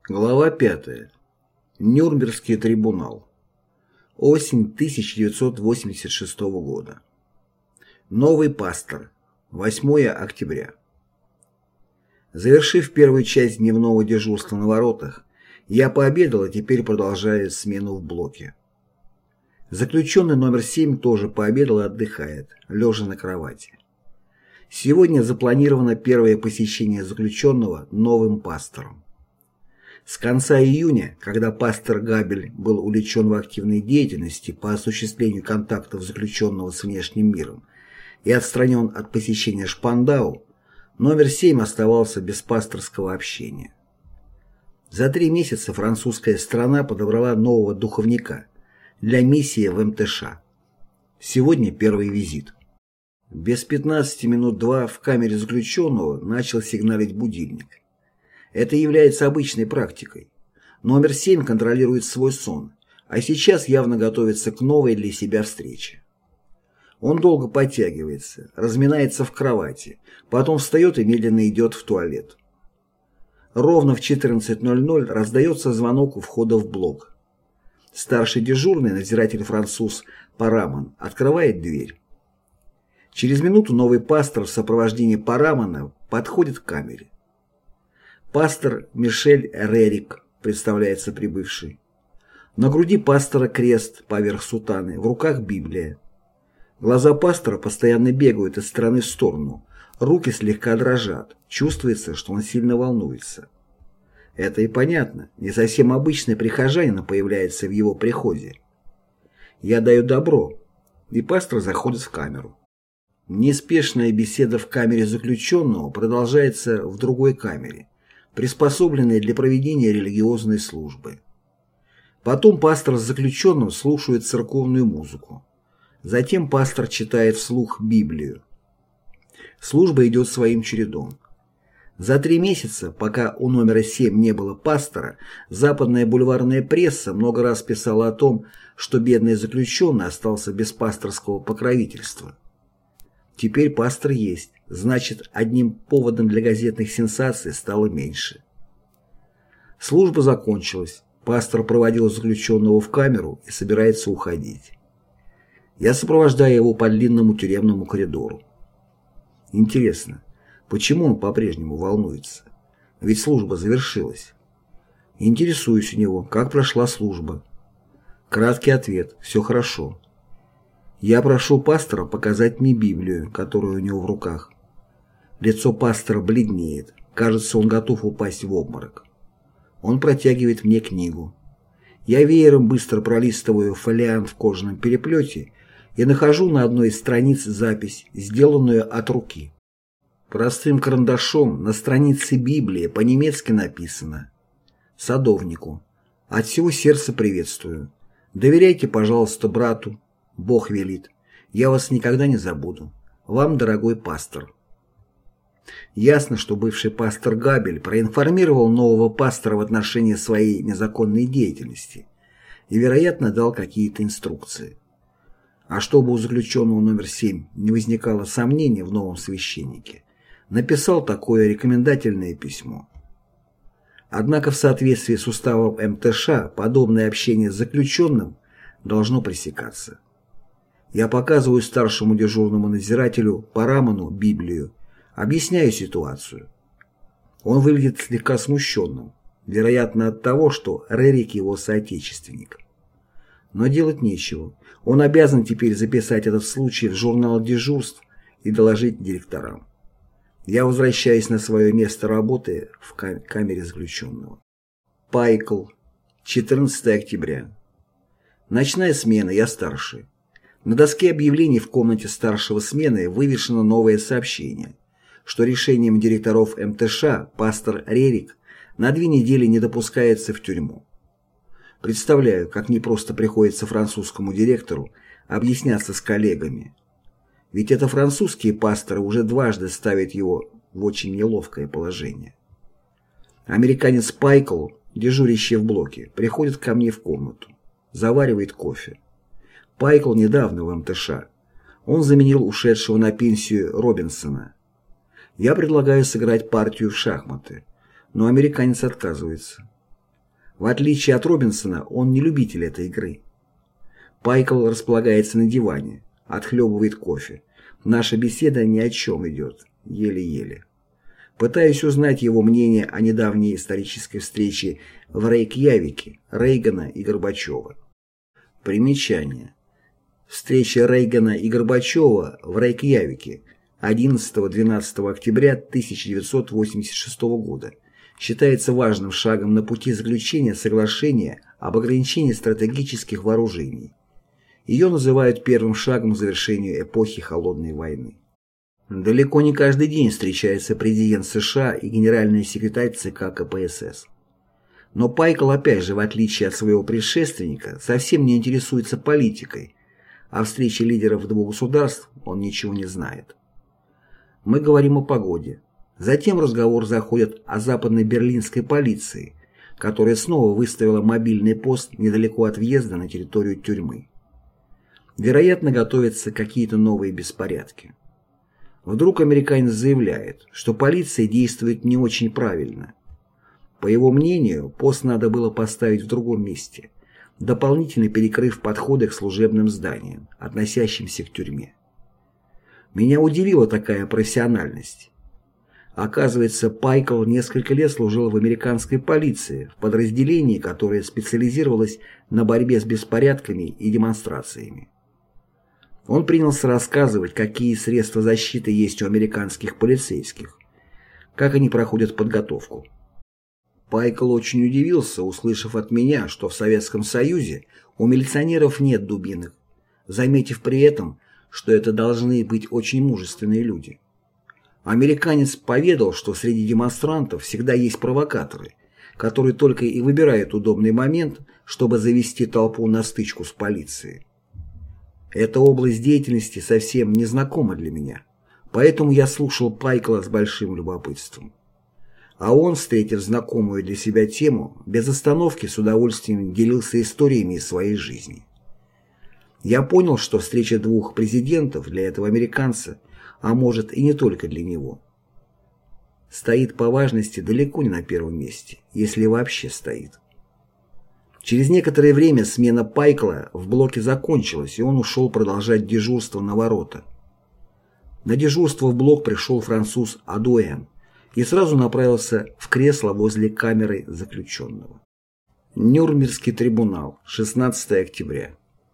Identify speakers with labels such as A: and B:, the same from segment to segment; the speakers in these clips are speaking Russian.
A: Глава 5. Нюрнбергский трибунал. Осень 1986 года. Новый пастор. 8 октября. Завершив первую часть дневного дежурства на воротах, я пообедал и теперь продолжаю смену в блоке. Заключенный номер 7 тоже пообедал и отдыхает, лежа на кровати. Сегодня запланировано первое посещение заключенного новым пастором. С конца июня, когда пастор Габель был увлечен в активной деятельности по осуществлению контактов заключенного с внешним миром и отстранен от посещения Шпандау, номер 7 оставался без пасторского общения. За 3 месяца французская страна подобрала нового духовника для миссии в МТШ. Сегодня первый визит. Без 15 минут 2 в камере заключенного начал сигналить будильник. Это является обычной практикой. Номер 7 контролирует свой сон, а сейчас явно готовится к новой для себя встрече. Он долго подтягивается, разминается в кровати, потом встает и медленно идет в туалет. Ровно в 14:00 раздается звонок у входа в блок. Старший дежурный, надзиратель-француз Парамон, открывает дверь. Через минуту новый пастор в сопровождении Парамона подходит к камере. Пастор Мишель Рерик, представляется прибывший. На груди пастора крест поверх сутаны, в руках Библия. Глаза пастора постоянно бегают из стороны в сторону, руки слегка дрожат, чувствуется, что он сильно волнуется. Это и понятно, не совсем обычный прихожанин появляется в его приходе. Я даю добро, и пастор заходит в камеру. Неспешная беседа в камере заключенного продолжается в другой камере, приспособленной для проведения религиозной службы. Потом пастор с заключенным слушает церковную музыку. Затем пастор читает вслух Библию. Служба идет своим чередом. За 3 месяца, пока у номера 7 не было пастора, западная бульварная пресса много раз писала о том, что бедный заключенный остался без пасторского покровительства. Теперь пастор есть, значит, одним поводом для газетных сенсаций стало меньше. Служба закончилась, пастор проводил заключенного в камеру и собирается уходить. Я сопровождаю его по длинному тюремному коридору. Интересно, почему он по-прежнему волнуется? Ведь служба завершилась. Интересуюсь у него, как прошла служба. Краткий ответ: все хорошо. Я прошу пастора показать мне Библию, которая у него в руках. Лицо пастора бледнеет. Кажется, он готов упасть в обморок. Он протягивает мне книгу. Я веером быстро пролистываю фолиант в кожаном переплете и нахожу на одной из страниц запись, сделанную от руки. Простым карандашом на странице Библии по-немецки написано: «Садовнику. От всего сердца приветствую. Доверяйте, пожалуйста, брату. Бог велит. Я вас никогда не забуду. Вам, дорогой пастор». Ясно, что бывший пастор Габель проинформировал нового пастора в отношении своей незаконной деятельности и, вероятно, дал какие-то инструкции. А чтобы у заключенного номер 7 не возникало сомнений в новом священнике, написал такое рекомендательное письмо. Однако в соответствии с уставом МТШ подобное общение с заключенным должно пресекаться. Я показываю старшему дежурному надзирателю Парамону Библию, объясняю ситуацию. Он выглядит слегка смущенным, вероятно от того, что Рерик его соотечественник. Но делать нечего. Он обязан теперь записать этот случай в журнал дежурств и доложить директорам. Я возвращаюсь на свое место работы в камере заключенного. Пайкл. 14 октября. Ночная смена, я старший. На доске объявлений в комнате старшего смены вывешено новое сообщение, что решением директоров МТШ пастор Рерик на 2 недели не допускается в тюрьму. Представляю, как непросто приходится французскому директору объясняться с коллегами. Ведь это французские пасторы уже дважды ставят его в очень неловкое положение. Американец Пайкл, дежурящий в блоке, приходит ко мне в комнату, заваривает кофе. Пайкл недавно в МТШ. Он заменил ушедшего на пенсию Робинсона. Я предлагаю сыграть партию в шахматы, но американец отказывается. В отличие от Робинсона, он не любитель этой игры. Пайкл располагается на диване, отхлебывает кофе. Наша беседа ни о чем идет, еле-еле. Пытаюсь узнать его мнение о недавней исторической встрече в Рейкьявике Рейгана и Горбачева. Примечание. Встреча Рейгана и Горбачева в Рейкьявике 11-12 октября 1986 года считается важным шагом на пути заключения соглашения об ограничении стратегических вооружений. Ее называют первым шагом к завершению эпохи Холодной войны. Далеко не каждый день встречается президент США и генеральный секретарь ЦК КПСС. Но Пайкл, опять же, в отличие от своего предшественника, совсем не интересуется политикой, о встрече лидеров двух государств он ничего не знает. Мы говорим о погоде. Затем разговор заходит о западной берлинской полиции, которая снова выставила мобильный пост недалеко от въезда на территорию тюрьмы. Вероятно, готовятся какие-то новые беспорядки. Вдруг американец заявляет, что полиция действует не очень правильно. По его мнению, пост надо было поставить в другом месте, дополнительно перекрыв подходы к служебным зданиям, относящимся к тюрьме. Меня удивила такая профессиональность. Оказывается, Пайкл несколько лет служил в американской полиции, в подразделении, которое специализировалось на борьбе с беспорядками и демонстрациями. Он принялся рассказывать, какие средства защиты есть у американских полицейских, как они проходят подготовку. Пайкл очень удивился, услышав от меня, что в Советском Союзе у милиционеров нет дубинок, заметив при этом, что это должны быть очень мужественные люди. Американец поведал, что среди демонстрантов всегда есть провокаторы, которые только и выбирают удобный момент, чтобы завести толпу на стычку с полицией. Эта область деятельности совсем не знакома для меня, поэтому я слушал Пайкла с большим любопытством. А он, встретив знакомую для себя тему, без остановки с удовольствием делился историями из своей жизни. Я понял, что встреча двух президентов для этого американца, а может и не только для него, стоит по важности далеко не на первом месте, если вообще стоит. Через некоторое время смена Пайкла в блоке закончилась, и он ушел продолжать дежурство на ворота. На дежурство в блок пришел француз Адуэн и сразу направился в кресло возле камеры заключенного. Нюрнбергский трибунал, 16 октября.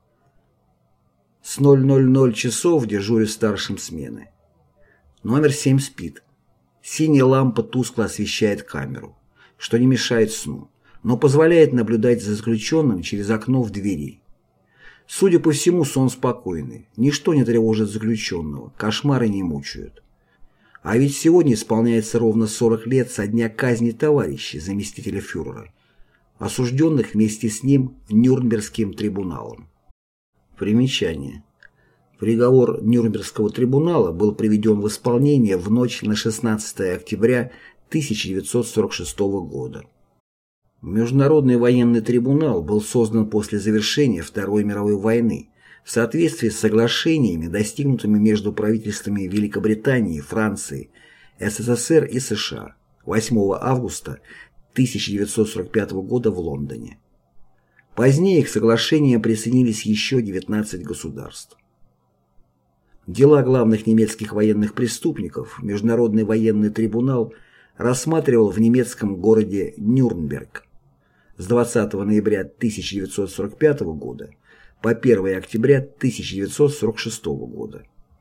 A: С 0:00 часов дежурю старшим смены. Номер 7 спит. Синяя лампа тускло освещает камеру, что не мешает сну, но позволяет наблюдать за заключенным через окно в двери. Судя по всему, сон спокойный, ничто не тревожит заключенного, кошмары не мучают. А ведь сегодня исполняется ровно 40 лет со дня казни товарищей заместителя фюрера, осужденных вместе с ним Нюрнбергским трибуналом. Примечание. Приговор Нюрнбергского трибунала был приведен в исполнение в ночь на 16 октября 1946 года. Международный военный трибунал был создан после завершения Второй мировой войны в соответствии с соглашениями, достигнутыми между правительствами Великобритании, Франции, СССР и США 8 августа 1945 года в Лондоне. Позднее к соглашениям присоединились еще 19 государств. Дела главных немецких военных преступников Международный военный трибунал рассматривал в немецком городе Нюрнберг с 20 ноября 1945 года по 1 октября 1946 года.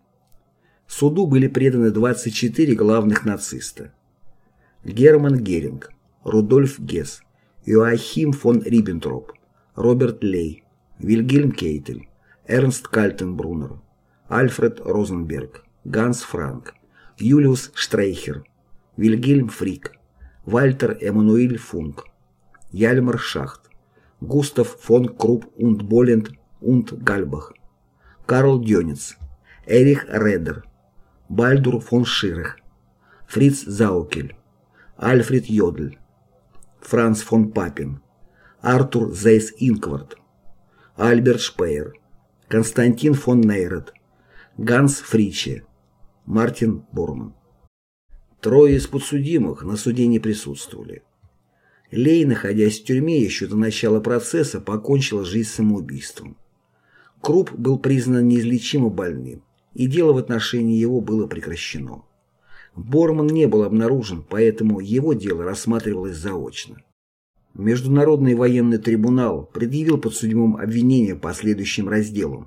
A: Суду были преданы 24 главных нациста: Герман Геринг, Рудольф Гесс, Иоахим фон Риббентроп, Роберт Лей, Вильгельм Кейтель, Эрнст Кальтенбруннер, Альфред Розенберг, Ганс Франк, Юлиус Штрейхер, Вильгельм Фрик, Вальтер Эммануэль Функ, Яльмар Шахт, Густав фон Крупп und Боланд und Гальбах, Карл Дёниц, Эрих Редер, Бальдур фон Ширах, Фриц Заукель, Альфред Йодль, Франц фон Папен, Артур Зейс-Инкварт, Альберт Шпеер, Константин фон Нейрет, Ганс Фриче, Мартин Борман. Трое из подсудимых на суде не присутствовали. Лей, находясь в тюрьме еще до начала процесса, покончил жизнь самоубийством. Крупп был признан неизлечимо больным, и дело в отношении его было прекращено. Борман не был обнаружен, поэтому его дело рассматривалось заочно. Международный военный трибунал предъявил подсудимым обвинения по следующим разделам.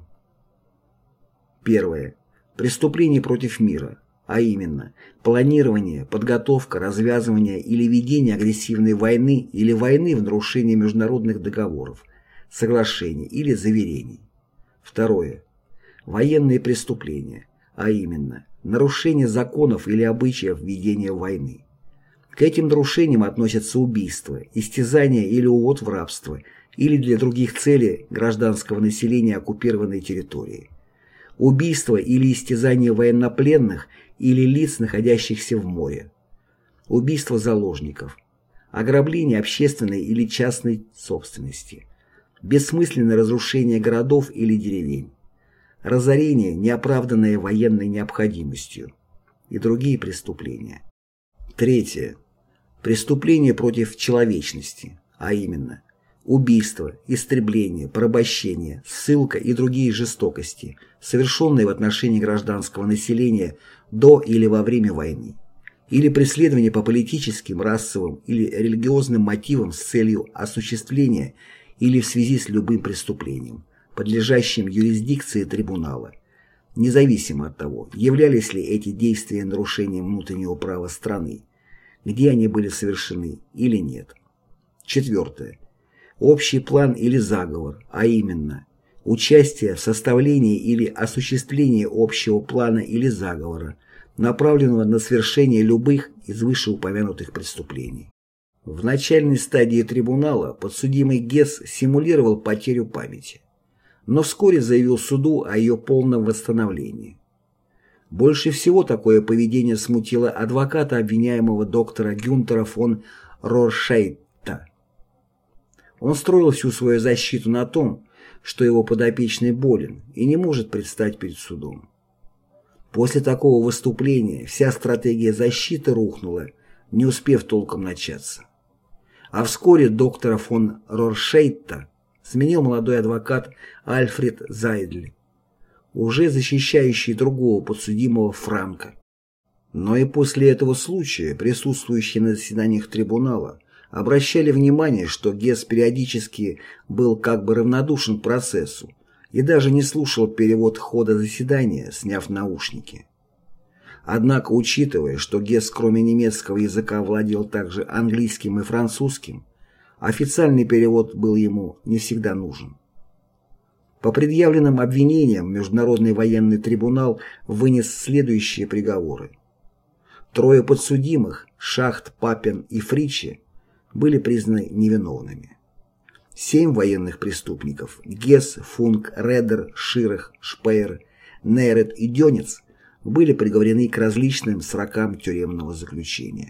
A: Первое. Преступление против мира, а именно планирование, подготовка, развязывание или ведение агрессивной войны или войны в нарушении международных договоров, соглашений или заверений. Второе. Военные преступления, а именно нарушение законов или обычаев ведения войны. К этим нарушениям относятся убийство, истязание или увод в рабство или для других целей гражданского населения оккупированной территории. Убийство или истязание военнопленных или лиц, находящихся в море. Убийство заложников. Ограбление общественной или частной собственности. Бессмысленное разрушение городов или деревень. Разорение, неоправданное военной необходимостью. И другие преступления. Третье. Преступления против человечности, а именно убийство, истребление, порабощение, ссылка и другие жестокости, совершенные в отношении гражданского населения до или во время войны, или преследование по политическим, расовым или религиозным мотивам с целью осуществления или в связи с любым преступлением, подлежащим юрисдикции трибунала, независимо от того, являлись ли эти действия нарушением внутреннего права страны, где они были совершены или нет. Четвертое. Общий план или заговор, а именно участие в составлении или осуществлении общего плана или заговора, направленного на совершение любых из вышеупомянутых преступлений. В начальной стадии трибунала подсудимый Гесс симулировал потерю памяти, но вскоре заявил суду о ее полном восстановлении. Больше всего такое поведение смутило адвоката обвиняемого доктора Гюнтера фон Роршейта. Он строил всю свою защиту на том, что его подопечный болен и не может предстать перед судом. После такого выступления вся стратегия защиты рухнула, не успев толком начаться. А вскоре доктора фон Роршейта сменил молодой адвокат Альфред Зайдль, уже защищающий другого подсудимого Франка. Но и после этого случая присутствующие на заседаниях трибунала обращали внимание, что Гесс периодически был как бы равнодушен к процессу и даже не слушал перевод хода заседания, сняв наушники. Однако, учитывая, что Гесс кроме немецкого языка владел также английским и французским, официальный перевод был ему не всегда нужен. По предъявленным обвинениям Международный военный трибунал вынес следующие приговоры. Трое подсудимых, Шахт, Папен и Фриче, были признаны невиновными. 7 военных преступников Гесс, Функ, Редер, Ширах, Шпеер, Нейрет и Дёнец были приговорены к различным срокам тюремного заключения.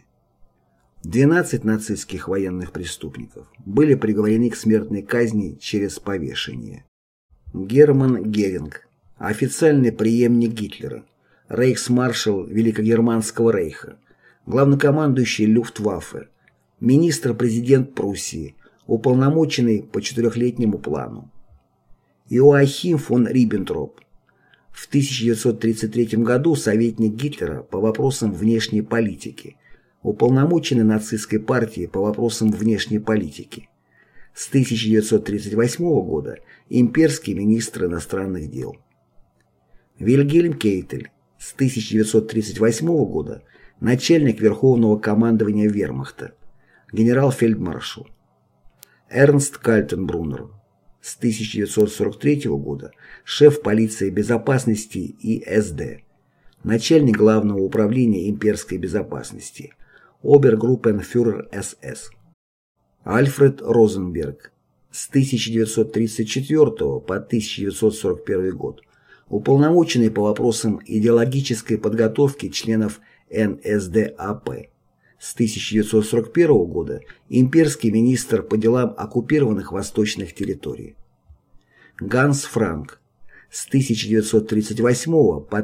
A: 12 нацистских военных преступников были приговорены к смертной казни через повешение. Герман Геринг, официальный преемник Гитлера, рейхсмаршал Великогерманского рейха, главнокомандующий Люфтваффе, министр-президент Пруссии, уполномоченный по 4-летнему плану. Иоахим фон Риббентроп, в 1933 году советник Гитлера по вопросам внешней политики, уполномоченный нацистской партией по вопросам внешней политики. С 1938 года имперский министр иностранных дел. Вильгельм Кейтель, с 1938 года начальник Верховного командования Вермахта, генерал-фельдмаршал. Эрнст Кальтенбруннер, с 1943 года шеф полиции безопасности ИСД, начальник Главного управления имперской безопасности, обергруппенфюрер СС. Альфред Розенберг, с 1934 по 1941 год, уполномоченный по вопросам идеологической подготовки членов НСДАП. С 1941 года имперский министр по делам оккупированных восточных территорий. Ганс Франк, с 1938 по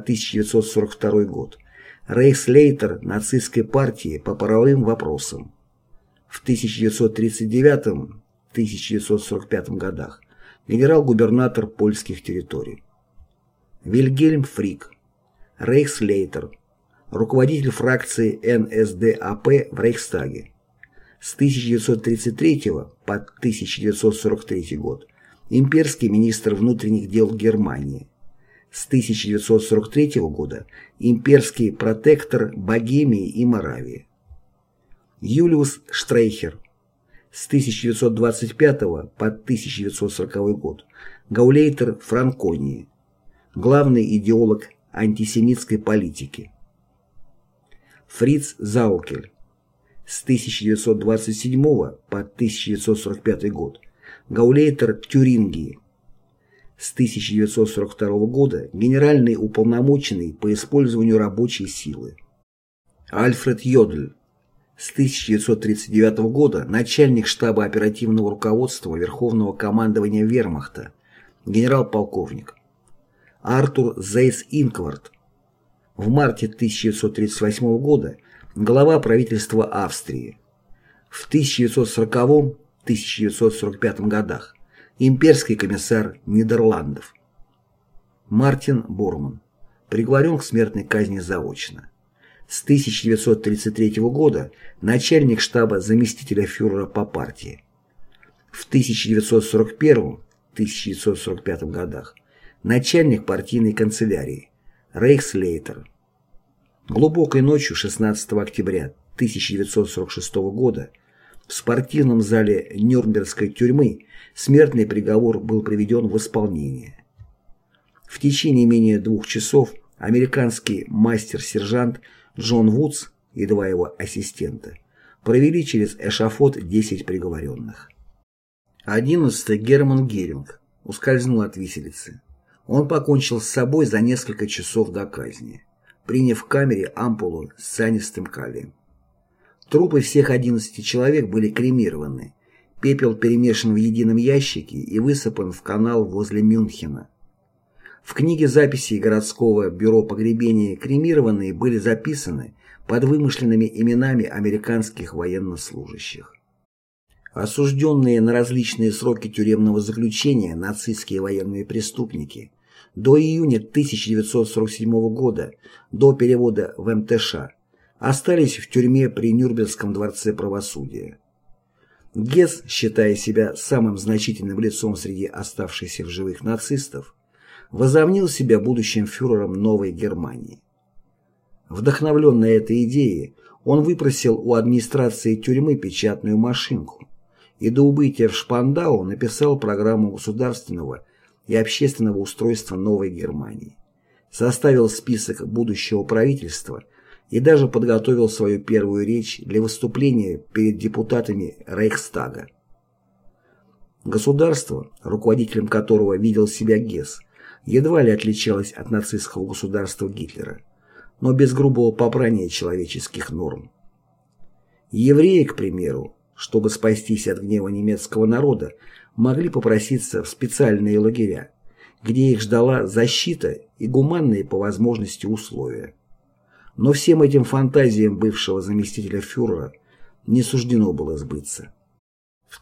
A: 1942 год, рейхслейтер нацистской партии по правовым вопросам. В 1939-1945 годах генерал-губернатор польских территорий. Вильгельм Фрик, рейхслейтер, руководитель фракции НСДАП в Рейхстаге. С 1933 по 1943 год имперский министр внутренних дел Германии. С 1943 года имперский протектор Богемии и Моравии. Юлиус Штрейхер. С 1925 по 1940 год гауляйтер Франконии. Главный идеолог антисемитской политики. Фриц Заукель. С 1927 по 1945 год гауляйтер Тюрингии. С 1942 года генеральный уполномоченный по использованию рабочей силы. Альфред Йодль. С 1939 года начальник штаба оперативного руководства Верховного командования Вермахта, генерал-полковник. Артур Зейс-Инкварт. В марте 1938 года глава правительства Австрии. В 1940-1945 годах имперский комиссар Нидерландов. Мартин Борман. Приговорен к смертной казни заочно. С 1933 года начальник штаба заместителя фюрера по партии. В 1941-1945 годах начальник партийной канцелярии, рейхслейтер. Глубокой ночью 16 октября 1946 года в спортивном зале Нюрнбергской тюрьмы смертный приговор был приведен в исполнение. В течение менее 2 часов американский мастер-сержант Джон Вудс и 2 его ассистента провели через эшафот 10 приговоренных. 11. Герман Геринг ускользнул от виселицы. Он покончил с собой за несколько часов до казни, приняв в камере ампулу с цианистым калием. Трупы всех 11 человек были кремированы, пепел перемешан в едином ящике и высыпан в канал возле Мюнхена. В книге записей городского бюро погребения кремированные были записаны под вымышленными именами американских военнослужащих. Осужденные на различные сроки тюремного заключения нацистские военные преступники до июня 1947 года, до перевода в МТШ, остались в тюрьме при Нюрнбергском дворце правосудия. Гесс, считая себя самым значительным лицом среди оставшихся в живых нацистов, возомнил себя будущим фюрером Новой Германии. Вдохновленный этой идеей, он выпросил у администрации тюрьмы печатную машинку и до убытия в Шпандау написал программу государственного и общественного устройства Новой Германии, составил список будущего правительства и даже подготовил свою первую речь для выступления перед депутатами Рейхстага. Государство, руководителем которого видел себя Гесс, едва ли отличалось от нацистского государства Гитлера, но без грубого попрания человеческих норм. Евреи, к примеру, чтобы спастись от гнева немецкого народа, могли попроситься в специальные лагеря, где их ждала защита и гуманные по возможности условия. Но всем этим фантазиям бывшего заместителя фюрера не суждено было сбыться. В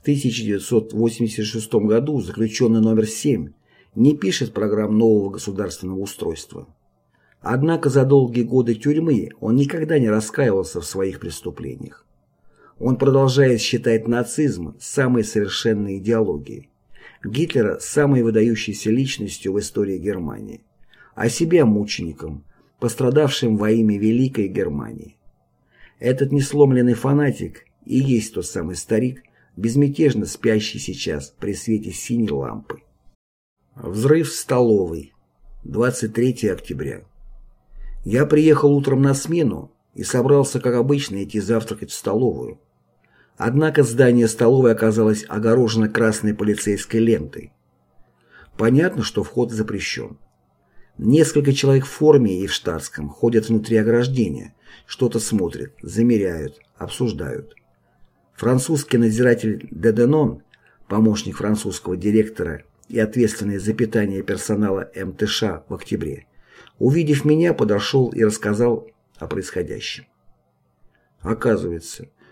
A: 1986 году заключенный номер 7 не пишет программ нового государственного устройства. Однако за долгие годы тюрьмы он никогда не раскаивался в своих преступлениях. Он продолжает считать нацизм самой совершенной идеологией, Гитлера самой выдающейся личностью в истории Германии, а себя мучеником, пострадавшим во имя Великой Германии. Этот несломленный фанатик и есть тот самый старик, безмятежно спящий сейчас при свете синей лампы. Взрыв в столовой. 23 октября. Я приехал утром на смену и собрался, как обычно, идти завтракать в столовую. Однако здание столовой оказалось огорожено красной полицейской лентой. Понятно, что вход запрещен. Несколько человек в форме и в штатском ходят внутри ограждения, что-то смотрят, замеряют, обсуждают. Французский надзиратель Деденон, помощник французского директора и ответственный за питание персонала МТШ в октябре, увидев меня, подошел и рассказал о происходящем. Оказывается,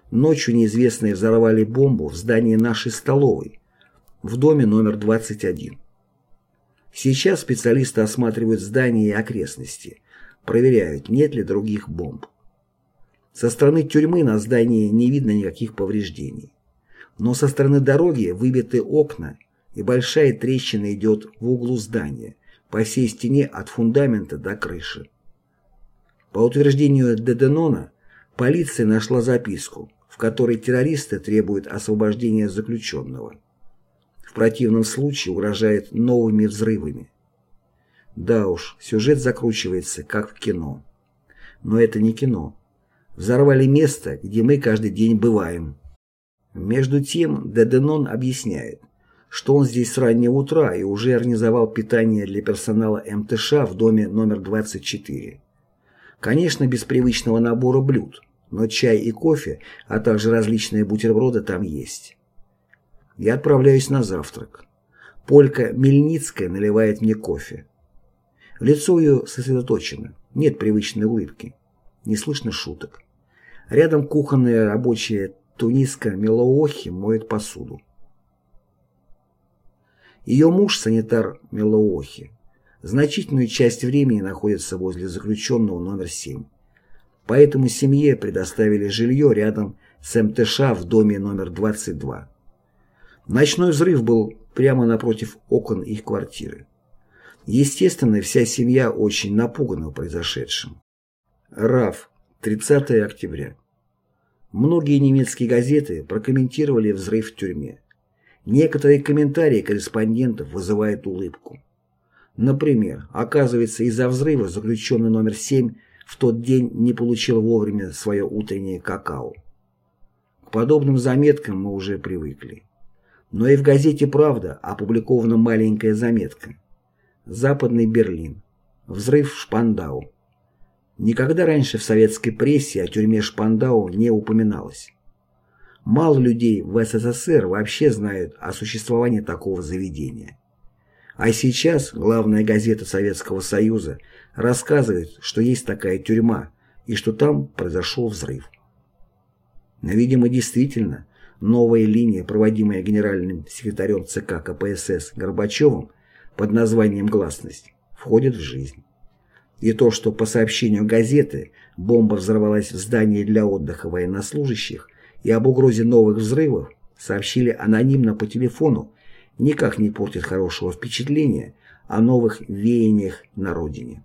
A: Ночью неизвестные взорвали бомбу в здании нашей столовой, в доме номер 21. Сейчас специалисты осматривают здание и окрестности, проверяют, нет ли других бомб. Со стороны тюрьмы на здании не видно никаких повреждений. Но со стороны дороги выбиты окна, и большая трещина идет в углу здания, по всей стене от фундамента до крыши. По утверждению Деденона, полиция нашла записку, в которой террористы требуют освобождения заключенного. В противном случае угрожает новыми взрывами. Да уж, сюжет закручивается, как в кино. Но это не кино. Взорвали место, где мы каждый день бываем. Между тем, Деденон объясняет, что он здесь с раннего утра и уже организовал питание для персонала МТШ в доме номер 24. Конечно, без привычного набора блюд, но чай и кофе, а также различные бутерброды там есть. Я отправляюсь на завтрак. Полька Мельницкая наливает мне кофе. Лицо ее сосредоточено, нет привычной улыбки, не слышно шуток. Рядом кухонная рабочая Туниска Мелоохи моет посуду. Ее муж, санитар Мелоохи, значительную часть времени находится возле заключенного номер 7. Поэтому семье предоставили жилье рядом с МТШ в доме номер 22. Ночной взрыв был прямо напротив окон их квартиры. Естественно, вся семья очень напугана произошедшим. РАФ, 30 октября. Многие немецкие газеты прокомментировали взрыв в тюрьме. Некоторые комментарии корреспондентов вызывают улыбку. Например, оказывается, из-за взрыва заключенный номер 7 в тот день не получил вовремя свое утреннее какао. К подобным заметкам мы уже привыкли. Но и в газете «Правда» опубликована маленькая заметка. Западный Берлин. Взрыв в Шпандау. Никогда раньше в советской прессе о тюрьме Шпандау не упоминалось. Мало людей в СССР вообще знают о существовании такого заведения. А сейчас главная газета Советского Союза рассказывает, что есть такая тюрьма и что там произошел взрыв. Но, видимо, действительно, новая линия, проводимая генеральным секретарем ЦК КПСС Горбачевым под названием «Гласность», входит в жизнь. И то, что по сообщению газеты бомба взорвалась в здании для отдыха военнослужащих и об угрозе новых взрывов сообщили анонимно по телефону, никак не портит хорошего впечатления о новых веяниях на родине.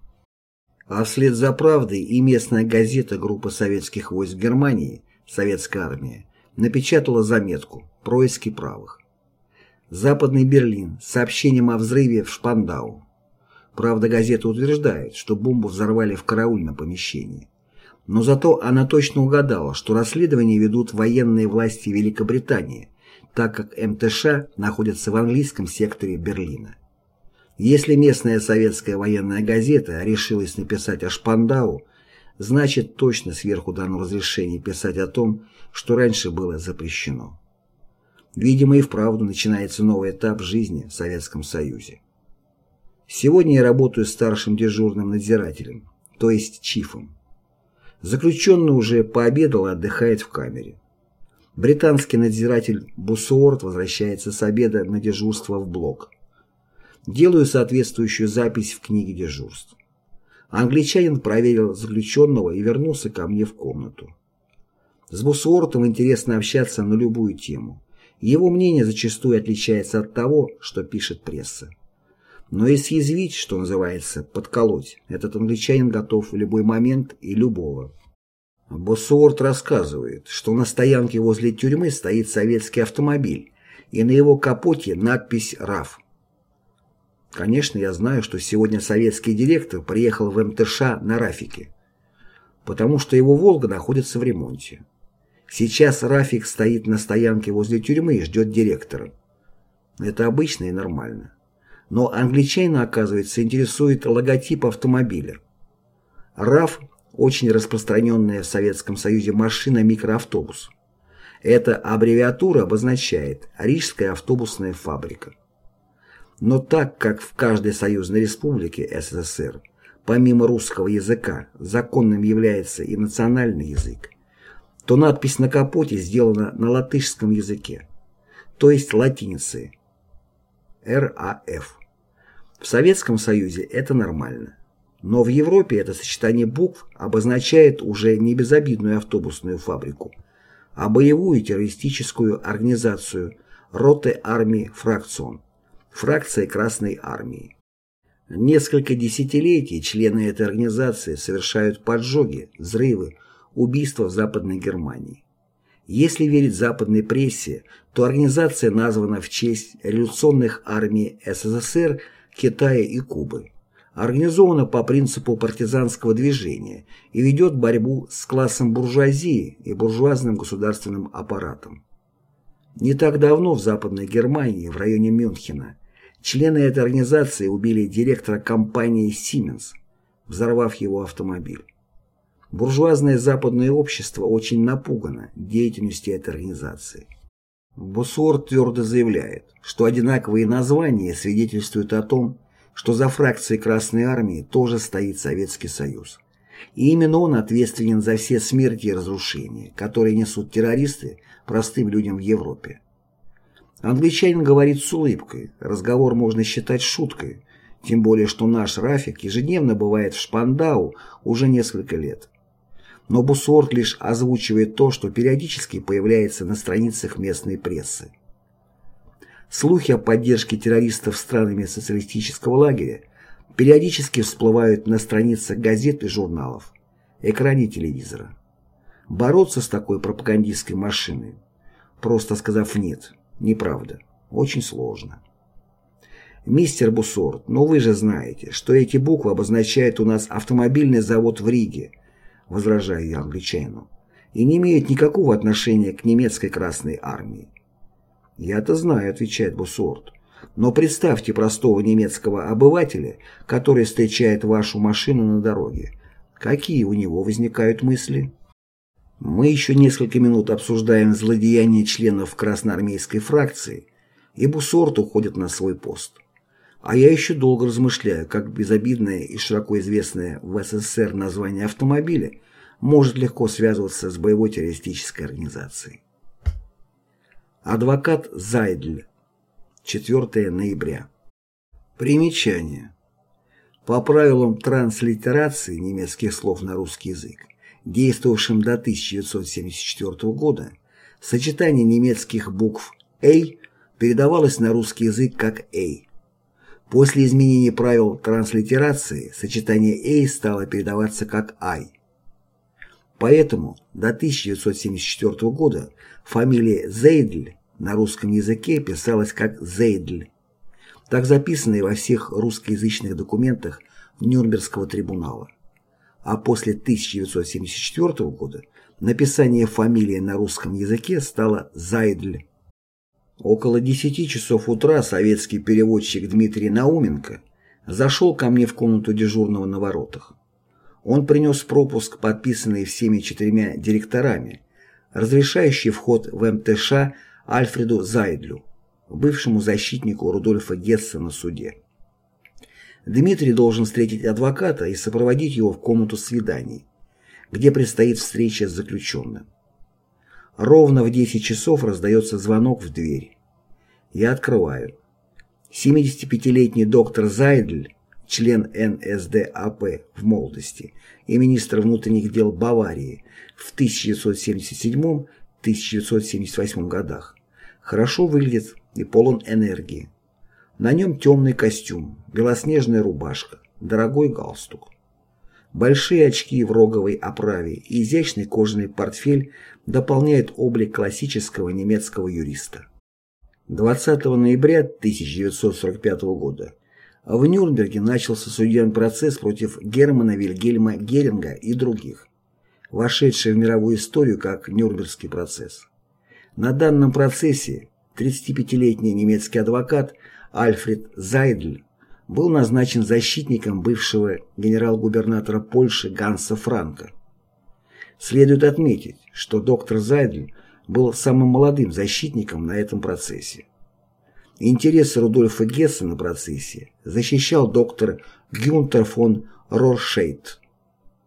A: А вслед за «Правдой» и местная газета группы советских войск Германии «Советская армия» напечатала заметку «Происки правых». Западный Берлин с сообщением о взрыве в Шпандау. Правда, газета утверждает, что бомбу взорвали в караульном помещении. Но зато она точно угадала, что расследование ведут военные власти Великобритании, так как МТШ находится в английском секторе Берлина. Если местная советская военная газета решилась написать о Шпандау, значит точно сверху дано разрешение писать о том, что раньше было запрещено. Видимо, и вправду начинается новый этап жизни в Советском Союзе. Сегодня я работаю старшим дежурным надзирателем, то есть чифом. Заключенный уже пообедал и отдыхает в камере. Британский надзиратель Буссуорт возвращается с обеда на дежурство в блок. Делаю соответствующую запись в книге дежурств. Англичанин проверил заключенного и вернулся ко мне в комнату. С Буссуортом интересно общаться на любую тему. Его мнение зачастую отличается от того, что пишет пресса. Но и съязвить, что называется, подколоть, этот англичанин готов в любой момент и любого. Буссуорт рассказывает, что на стоянке возле тюрьмы стоит советский автомобиль, и на его капоте надпись «РАФ». Конечно, я знаю, что сегодня советский директор приехал в МТШ на «Рафике», потому что его «Волга» находится в ремонте. Сейчас «Рафик» стоит на стоянке возле тюрьмы и ждет директора. Это обычно и нормально. Но англичанина, оказывается, интересует логотип автомобиля. РАФ – очень распространенная в Советском Союзе машина-микроавтобус. Эта аббревиатура обозначает «Рижская автобусная фабрика». Но так как в каждой союзной республике СССР, помимо русского языка, законным является и национальный язык, то надпись на капоте сделана на латышском языке, то есть латиницей РАФ. В Советском Союзе это нормально. Но в Европе это сочетание букв обозначает уже не безобидную автобусную фабрику, а боевую террористическую организацию Роте Армии Фракцион, фракция Красной Армии. Несколько десятилетий члены этой организации совершают поджоги, взрывы, убийства в Западной Германии. Если верить западной прессе, то организация названа в честь революционных армий СССР, Китая и Кубы. Организована по принципу партизанского движения и ведет борьбу с классом буржуазии и буржуазным государственным аппаратом. Не так давно в Западной Германии, в районе Мюнхена, члены этой организации убили директора компании Siemens, взорвав его автомобиль. Буржуазное западное общество очень напугано деятельностью этой организации. Боссуорт твердо заявляет, что одинаковые названия свидетельствуют о том, что за фракцией Красной Армии тоже стоит Советский Союз. И именно он ответственен за все смерти и разрушения, которые несут террористы простым людям в Европе. Англичанин говорит с улыбкой, разговор можно считать шуткой, тем более что наш Рафик ежедневно бывает в Шпандау уже несколько лет. Но Боссуорт лишь озвучивает то, что периодически появляется на страницах местной прессы. Слухи о поддержке террористов странами социалистического лагеря периодически всплывают на страницах газет и журналов, экране телевизора. Бороться с такой пропагандистской машиной, просто сказав «нет», неправда, очень сложно. Мистер Боссуорт, но вы же знаете, что эти буквы обозначают у нас автомобильный завод в Риге, возражаю я англичанину, и не имеют никакого отношения к немецкой Красной Армии. «Я-то знаю», — отвечает Боссуорт, «но представьте простого немецкого обывателя, который встречает вашу машину на дороге. Какие у него возникают мысли?» Мы еще несколько минут обсуждаем злодеяния членов красноармейской фракции, и Боссуорт уходит на свой пост. А я еще долго размышляю, как безобидное и широко известное в СССР название автомобиля может легко связываться с боевой террористической организацией. Адвокат Зайдль. 4 ноября. Примечание. По правилам транслитерации немецких слов на русский язык, действовавшим до 1974 года, сочетание немецких букв «эй» передавалось на русский язык как «эй». После изменения правил транслитерации сочетание «эй» стало передаваться как «ай». Поэтому до 1974 года фамилия Зейдль на русском языке писалась как Зейдль, так записано и во всех русскоязычных документах Нюрнбергского трибунала. А после 1974 года написание фамилии на русском языке стало Зайдль. Около 10 часов утра советский переводчик Дмитрий Науменко зашел ко мне в комнату дежурного на воротах. Он принес пропуск, подписанный всеми 4 директорами, разрешающий вход в МТШ Альфреду Зайдлю, бывшему защитнику Рудольфа Гесса на суде. Дмитрий должен встретить адвоката и сопроводить его в комнату свиданий, где предстоит встреча с заключенным. Ровно в 10 часов раздается звонок в дверь. Я открываю. 75-летний доктор Зайдль, член НСДАП в молодости и министр внутренних дел Баварии в 1977-1978 годах, хорошо выглядит и полон энергии. На нем темный костюм, белоснежная рубашка, дорогой галстук. Большие очки в роговой оправе и изящный кожаный портфель дополняют облик классического немецкого юриста. 20 ноября 1945 года в Нюрнберге начался судебный процесс против Германа Вильгельма Геринга и других, вошедший в мировую историю как Нюрнбергский процесс. На данном процессе 35-летний немецкий адвокат Альфред Зайдль был назначен защитником бывшего генерал-губернатора Польши Ганса Франка. Следует отметить, что доктор Зайдль был самым молодым защитником на этом процессе. Интересы Рудольфа Гесса на процессе защищал доктор Гюнтер фон Роршейд.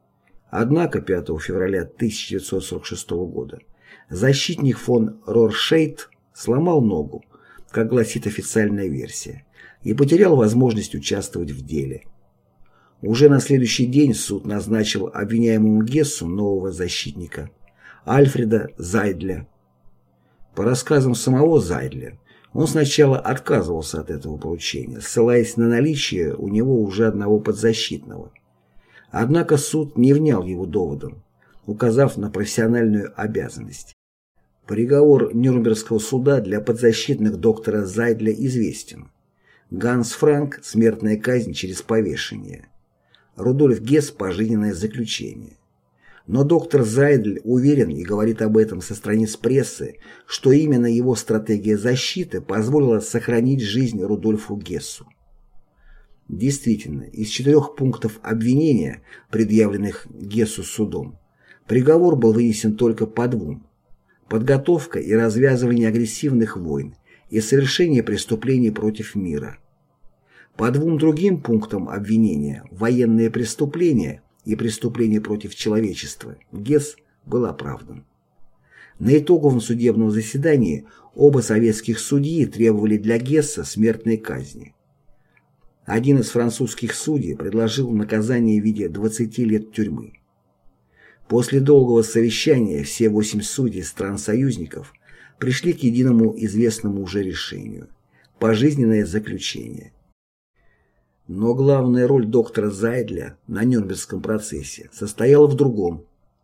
A: Однако 5 февраля 1946 года защитник фон Роршейд сломал ногу, как гласит официальная версия, и потерял возможность участвовать в деле. Уже на следующий день суд назначил обвиняемому Гессу нового защитника, Альфреда Зайдля. По рассказам самого Зайдля, он сначала отказывался от этого поручения, ссылаясь на наличие у него уже одного подзащитного. Однако суд не внял его доводам, указав на профессиональную обязанность. Приговор Нюрнбергского суда для подзащитных доктора Зайдля известен. Ганс Франк – смертная казнь через повешение. Рудольф Гесс – пожизненное заключение. Но доктор Зайдль уверен и говорит об этом со страниц прессы, что именно его стратегия защиты позволила сохранить жизнь Рудольфу Гессу. Действительно, из 4 пунктов обвинения, предъявленных Гессу судом, приговор был вынесен только по 2: подготовка и развязывание агрессивных войн и совершение преступлений против мира. По 2 другим пунктам обвинения, военные преступления и преступления против человечества, Гесс был оправдан. На итоговом судебном заседании оба советских судьи требовали для Гесса смертной казни. Один из французских судей предложил наказание в виде 20 лет тюрьмы. После долгого совещания все 8 судей стран-союзников пришли к единому известному уже решению – пожизненное заключение. Но главная роль доктора Зайдля на Нюрнбергском процессе состояла в другом.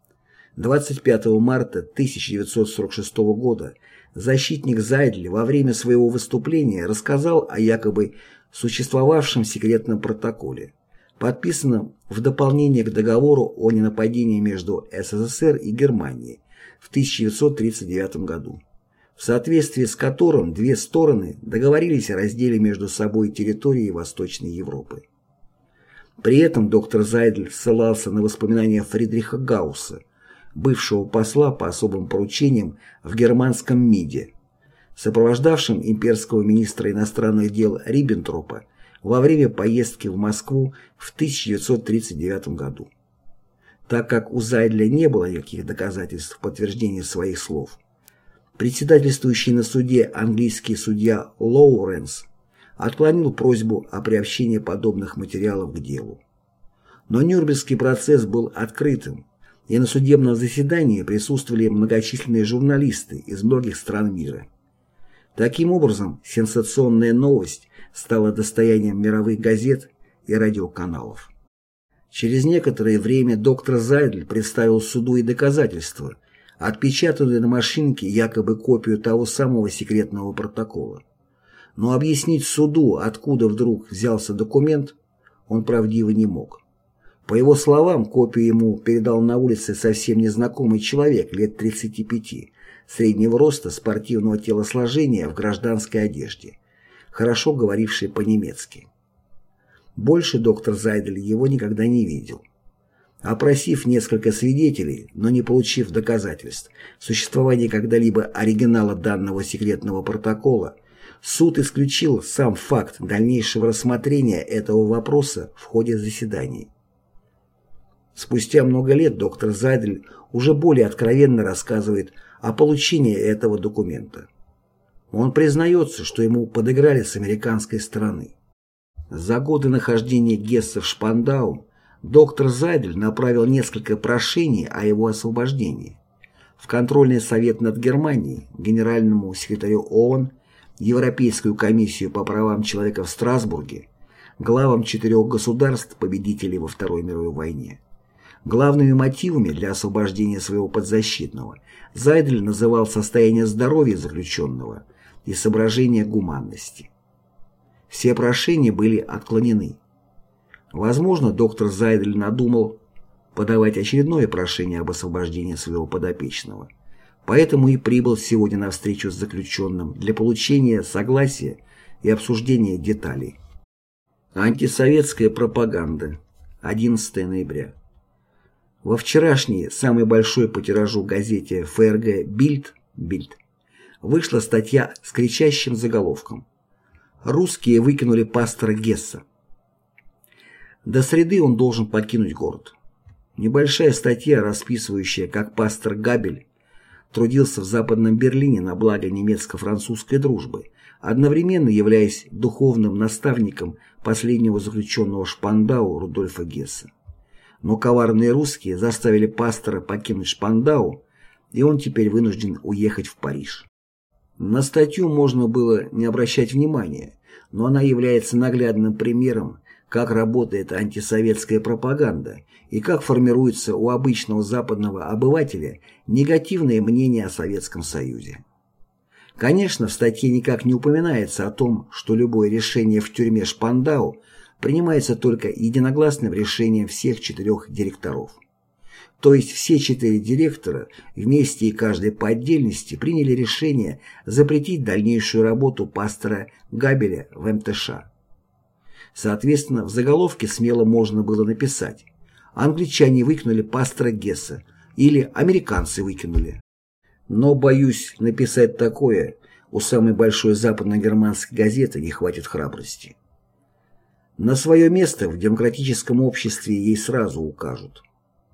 A: 25 марта 1946 года защитник Зайдль во время своего выступления рассказал о якобы существовавшем секретном протоколе, подписанном в дополнение к договору о ненападении между СССР и Германией в 1939 году, в соответствии с которым 2 стороны договорились о разделе между собой территории Восточной Европы. При этом доктор Зайдль ссылался на воспоминания Фридриха Гаусса, бывшего посла по особым поручениям в германском МИДе, сопровождавшим имперского министра иностранных дел Риббентропа во время поездки в Москву в 1939 году. Так как у Зайдля не было никаких доказательств в подтверждении своих слов, председательствующий на суде английский судья Лоуренс отклонил просьбу о приобщении подобных материалов к делу. Но Нюрнбергский процесс был открытым, и на судебном заседании присутствовали многочисленные журналисты из многих стран мира. Таким образом, сенсационная новость стала достоянием мировых газет и радиоканалов. Через некоторое время доктор Зайдль представил суду и доказательства, отпечатанную на машинке якобы копию того самого секретного протокола. Но объяснить суду, откуда вдруг взялся документ, он правдиво не мог. По его словам, копию ему передал на улице совсем незнакомый человек лет 35, среднего роста, спортивного телосложения в гражданской одежде, хорошо говоривший по-немецки. Больше доктор Зайдль его никогда не видел. Опросив несколько свидетелей, но не получив доказательств существования когда-либо оригинала данного секретного протокола, суд исключил сам факт дальнейшего рассмотрения этого вопроса в ходе заседаний. Спустя много лет доктор Зайдль уже более откровенно рассказывает о получении этого документа. Он признается, что ему подыграли с американской стороны. За годы нахождения Гесса в Шпандау доктор Зайдль направил несколько прошений о его освобождении в Контрольный совет над Германией, Генеральному секретарю ООН, Европейскую комиссию по правам человека в Страсбурге, главам 4 государств-победителей во Второй мировой войне. Главными мотивами для освобождения своего подзащитного Зайдль называл состояние здоровья заключенного и соображения гуманности. Все прошения были отклонены. Возможно, доктор Зайдль надумал подавать очередное прошение об освобождении своего подопечного, поэтому и прибыл сегодня на встречу с заключенным для получения согласия и обсуждения деталей. Антисоветская пропаганда. 11 ноября. Во вчерашней, самой большой по тиражу газете ФРГ «Бильд» вышла статья с кричащим заголовком «Русские выкинули пастора Гесса». До среды он должен покинуть город. Небольшая статья, расписывающая, как пастор Габель трудился в Западном Берлине на благо немецко-французской дружбы, одновременно являясь духовным наставником последнего заключенного Шпандау Рудольфа Гесса. Но коварные русские заставили пастора покинуть Шпандау, и он теперь вынужден уехать в Париж. На статью можно было не обращать внимания, но она является наглядным примером, как работает антисоветская пропаганда и как формируется у обычного западного обывателя негативное мнение о Советском Союзе. Конечно, в статье никак не упоминается о том, что любое решение в тюрьме Шпандау принимается только единогласным решением всех 4 директоров. То есть все 4 директора вместе и каждый по отдельности приняли решение запретить дальнейшую работу пастора Габеля в МТШ. Соответственно, в заголовке смело можно было написать: «Англичане выкинули пастора Гесса» или «Американцы выкинули». Но, боюсь, написать такое у самой большой западно-германской газеты не хватит храбрости. На свое место в демократическом обществе ей сразу укажут.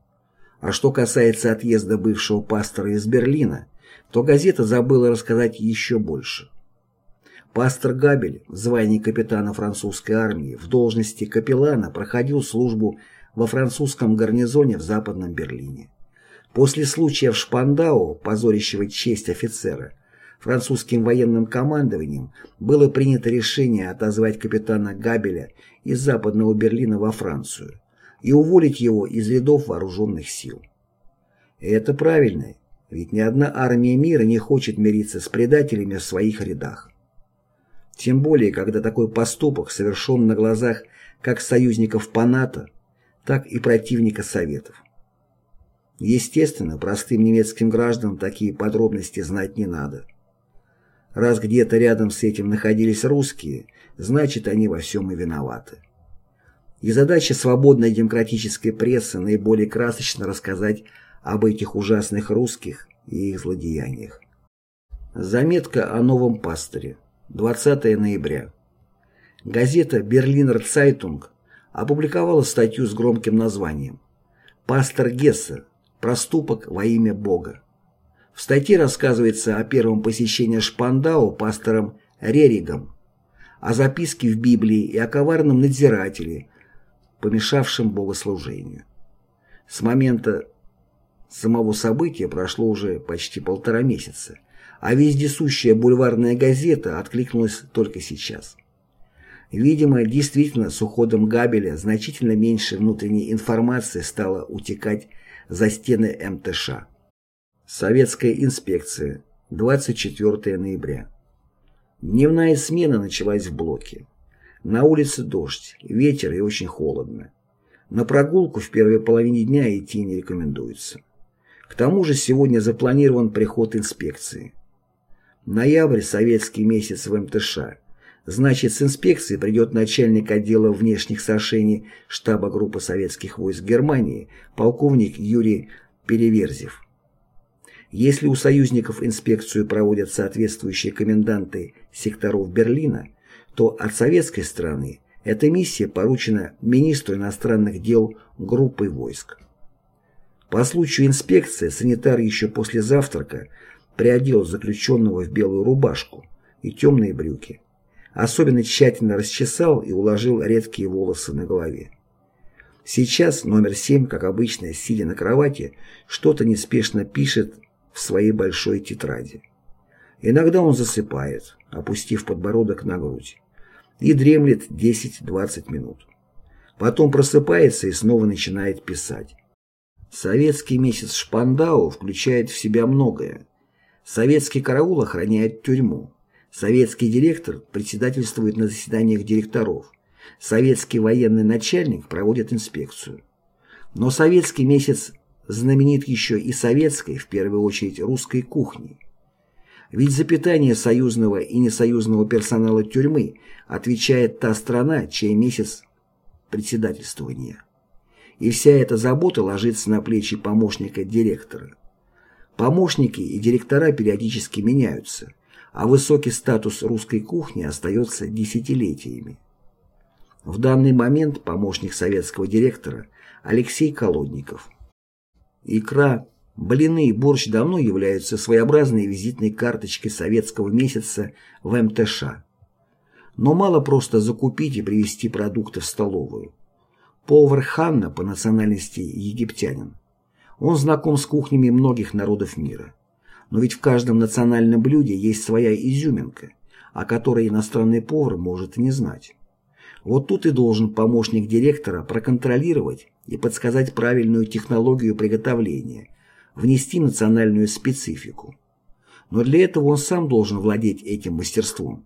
A: А что касается отъезда бывшего пастора из Берлина, то газета забыла рассказать еще больше. Пастор Габель в звании капитана французской армии в должности капеллана проходил службу во французском гарнизоне в Западном Берлине. После случая в Шпандау, позорящего честь офицера, французским военным командованием было принято решение отозвать капитана Габеля из Западного Берлина во Францию и уволить его из рядов вооруженных сил. И это правильно, ведь ни одна армия мира не хочет мириться с предателями в своих рядах. Тем более, когда такой поступок совершен на глазах как союзников по НАТО, так и противника Советов. Естественно, простым немецким гражданам такие подробности знать не надо. Раз где-то рядом с этим находились русские, значит, они во всем и виноваты. И задача свободной демократической прессы наиболее красочно рассказать об этих ужасных русских и их злодеяниях. Заметка о новом пасторе. 20 ноября. Газета «Берлинер Цайтунг» опубликовала статью с громким названием «Пастор Гесса. Проступок во имя Бога». В статье рассказывается о первом посещении Шпандау пастором Реригом, о записке в Библии и о коварном надзирателе, помешавшем богослужению. С момента самого события прошло уже почти 1,5 месяца, а вездесущая бульварная газета откликнулась только сейчас. Видимо, действительно, с уходом Габеля значительно меньше внутренней информации стало утекать за стены МТШ. Советская инспекция. 24 ноября. Дневная смена началась в блоке. На улице дождь, ветер и очень холодно. На прогулку в первой половине дня идти не рекомендуется. К тому же сегодня запланирован приход инспекции. Ноябрь – советский месяц в МТШ. Значит, с инспекцией придет начальник отдела внешних сношений штаба группы советских войск Германии, полковник Юрий Переверзев. Если у союзников инспекцию проводят соответствующие коменданты секторов Берлина, то от советской стороны эта миссия поручена министру иностранных дел группы войск. По случаю инспекции санитар еще после завтрака приодел заключенного в белую рубашку и темные брюки. Особенно тщательно расчесал и уложил редкие волосы на голове. Сейчас номер 7, как обычно, сидя на кровати, что-то неспешно пишет в своей большой тетради. Иногда он засыпает, опустив подбородок на грудь, и дремлет 10-20 минут. Потом просыпается и снова начинает писать. Советский месяц Шпандау включает в себя многое. Советский караул охраняет тюрьму. Советский директор председательствует на заседаниях директоров. Советский военный начальник проводит инспекцию. Но советский месяц знаменит еще и советской, в первую очередь русской кухней. Ведь за питание союзного и несоюзного персонала тюрьмы отвечает та страна, чей месяц председательствования. И вся эта забота ложится на плечи помощника директора. Помощники и директора периодически меняются, а высокий статус русской кухни остается десятилетиями. В данный момент помощник советского директора Алексей Колодников. Икра, блины и борщ давно являются своеобразной визитной карточкой советского месяца в МТШ. Но мало просто закупить и привезти продукты в столовую. Повар Ханна по национальности египтянин. Он знаком с кухнями многих народов мира. Но ведь в каждом национальном блюде есть своя изюминка, о которой иностранный повар может и не знать. Вот тут и должен помощник директора проконтролировать и подсказать правильную технологию приготовления, внести национальную специфику. Но для этого он сам должен владеть этим мастерством.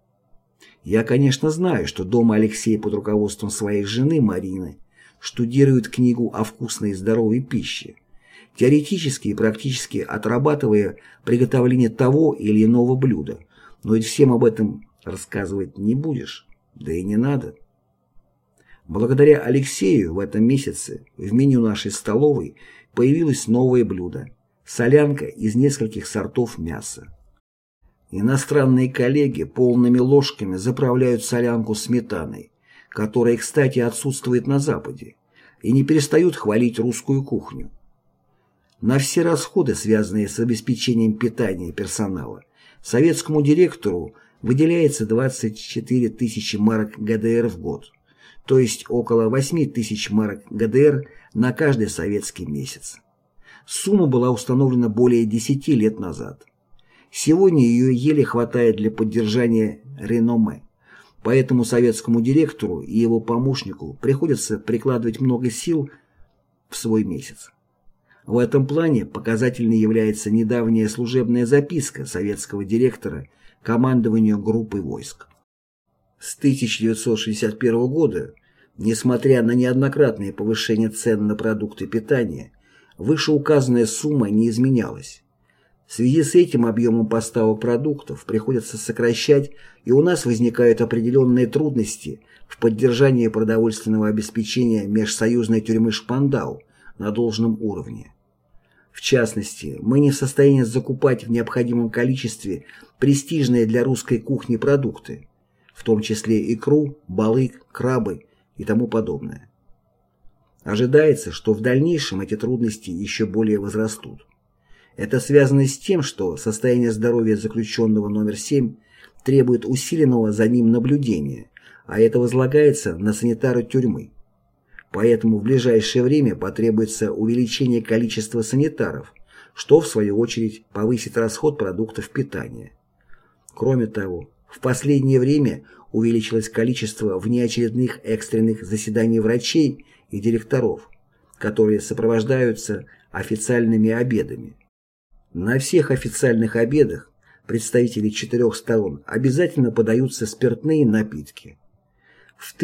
A: Я, конечно, знаю, что дома Алексей под руководством своей жены Марины штудирует книгу о вкусной и здоровой пище, теоретически и практически отрабатывая приготовление того или иного блюда, но ведь всем об этом рассказывать не будешь, да и не надо. Благодаря Алексею в этом месяце в меню нашей столовой появилось новое блюдо – солянка из нескольких сортов мяса. Иностранные коллеги полными ложками заправляют солянку сметаной, которая, кстати, отсутствует на Западе, и не перестают хвалить русскую кухню. На все расходы, связанные с обеспечением питания персонала, советскому директору выделяется 24 тысячи марок ГДР в год, то есть около 8 тысяч марок ГДР на каждый советский месяц. Сумма была установлена более 10 лет назад. Сегодня ее еле хватает для поддержания реноме, поэтому советскому директору и его помощнику приходится прикладывать много сил в свой месяц. В этом плане показательной является недавняя служебная записка советского директора командованию группой войск. С 1961 года, несмотря на неоднократное повышение цен на продукты питания, вышеуказанная сумма не изменялась. В связи с этим объемом поставок продуктов приходится сокращать, и у нас возникают определенные трудности в поддержании продовольственного обеспечения межсоюзной тюрьмы Шпандау на должном уровне. В частности, мы не в состоянии закупать в необходимом количестве престижные для русской кухни продукты, в том числе икру, балык, крабы и тому подобное. Ожидается, что в дальнейшем эти трудности еще более возрастут. Это связано с тем, что состояние здоровья заключенного номер 7 требует усиленного за ним наблюдения, а это возлагается на санитара тюрьмы. Поэтому в ближайшее время потребуется увеличение количества санитаров, что в свою очередь повысит расход продуктов питания. Кроме того, в последнее время увеличилось количество внеочередных экстренных заседаний врачей и директоров, которые сопровождаются официальными обедами. На всех официальных обедах представители 4 сторон обязательно подаются спиртные напитки. В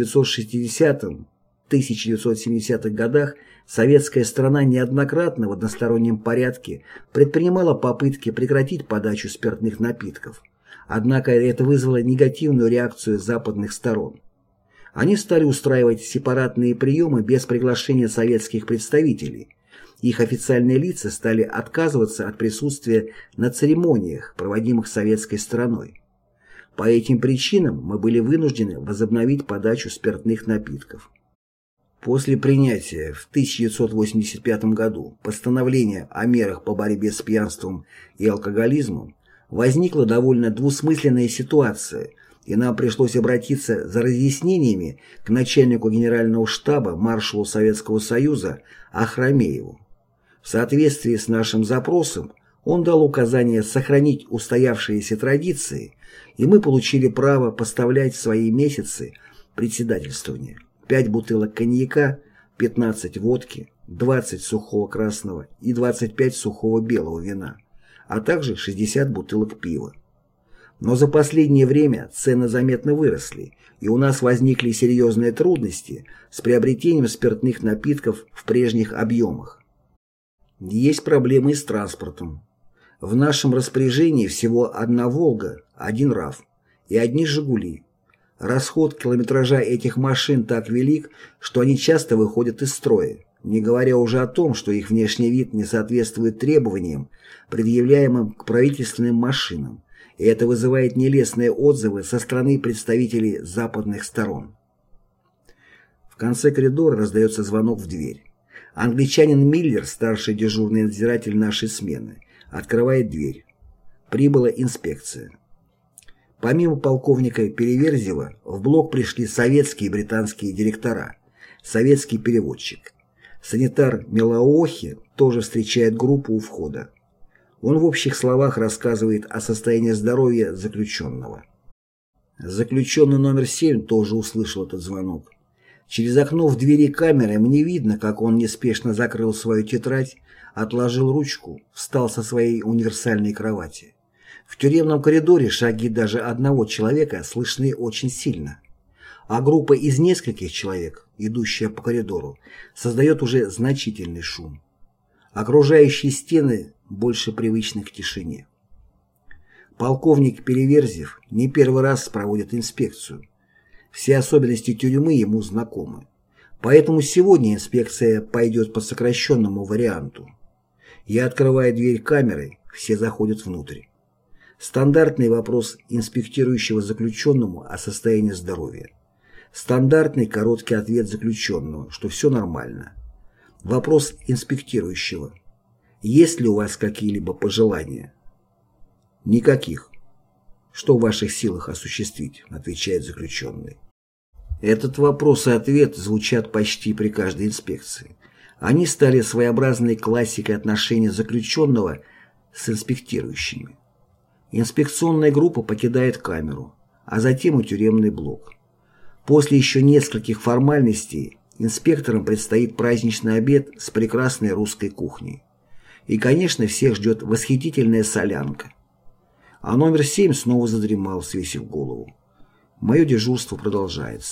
A: 1960-1970-х годах советская страна неоднократно в одностороннем порядке предпринимала попытки прекратить подачу спиртных напитков, однако это вызвало негативную реакцию западных сторон. Они стали устраивать сепаратные приемы без приглашения советских представителей. Их официальные лица стали отказываться от присутствия на церемониях, проводимых советской стороной. По этим причинам мы были вынуждены возобновить подачу спиртных напитков. После принятия в 1985 году постановления о мерах по борьбе с пьянством и алкоголизмом возникла довольно двусмысленная ситуация, и нам пришлось обратиться за разъяснениями к начальнику генерального штаба маршалу Советского Союза Ахрамееву. В соответствии с нашим запросом он дал указание сохранить устоявшиеся традиции, и мы получили право поставлять в свои месяцы председательствования 5 бутылок коньяка, 15 водки, 20 сухого красного и 25 сухого белого вина, а также 60 бутылок пива. Но за последнее время цены заметно выросли, и у нас возникли серьезные трудности с приобретением спиртных напитков в прежних объемах. Есть проблемы и с транспортом. В нашем распоряжении всего одна «Волга», один «РАФ» и одни «Жигули». Расход километража этих машин так велик, что они часто выходят из строя, не говоря уже о том, что их внешний вид не соответствует требованиям, предъявляемым к правительственным машинам, и это вызывает нелестные отзывы со стороны представителей западных сторон. В конце коридора раздается звонок в дверь. Англичанин Миллер, старший дежурный надзиратель нашей смены, открывает дверь. Прибыла инспекция. Помимо полковника Переверзева, в блок пришли советские и британские директора, советский переводчик. Санитар Мелаохи тоже встречает группу у входа. Он в общих словах рассказывает о состоянии здоровья заключенного. Заключенный номер 7 тоже услышал этот звонок. Через окно в двери камеры мне видно, как он неспешно закрыл свою тетрадь, отложил ручку, встал со своей универсальной кровати. В тюремном коридоре шаги даже одного человека слышны очень сильно, а группа из нескольких человек, идущая по коридору, создает уже значительный шум. Окружающие стены больше привычны к тишине. Полковник Переверзев не первый раз проводит инспекцию. Все особенности тюрьмы ему знакомы. Поэтому сегодня инспекция пойдет по сокращенному варианту. Я открываю дверь камеры, все заходят внутрь. Стандартный вопрос инспектирующего заключенному о состоянии здоровья. Стандартный короткий ответ заключенного, что все нормально. Вопрос инспектирующего. Есть ли у вас какие-либо пожелания? Никаких. Что в ваших силах осуществить, отвечает заключенный. Этот вопрос и ответ звучат почти при каждой инспекции. Они стали своеобразной классикой отношений заключенного с инспектирующими. Инспекционная группа покидает камеру, а затем и тюремный блок. После еще нескольких формальностей инспекторам предстоит праздничный обед с прекрасной русской кухней. И, конечно, всех ждет восхитительная солянка. А номер 7 снова задремал, свесив голову. Мое дежурство продолжается.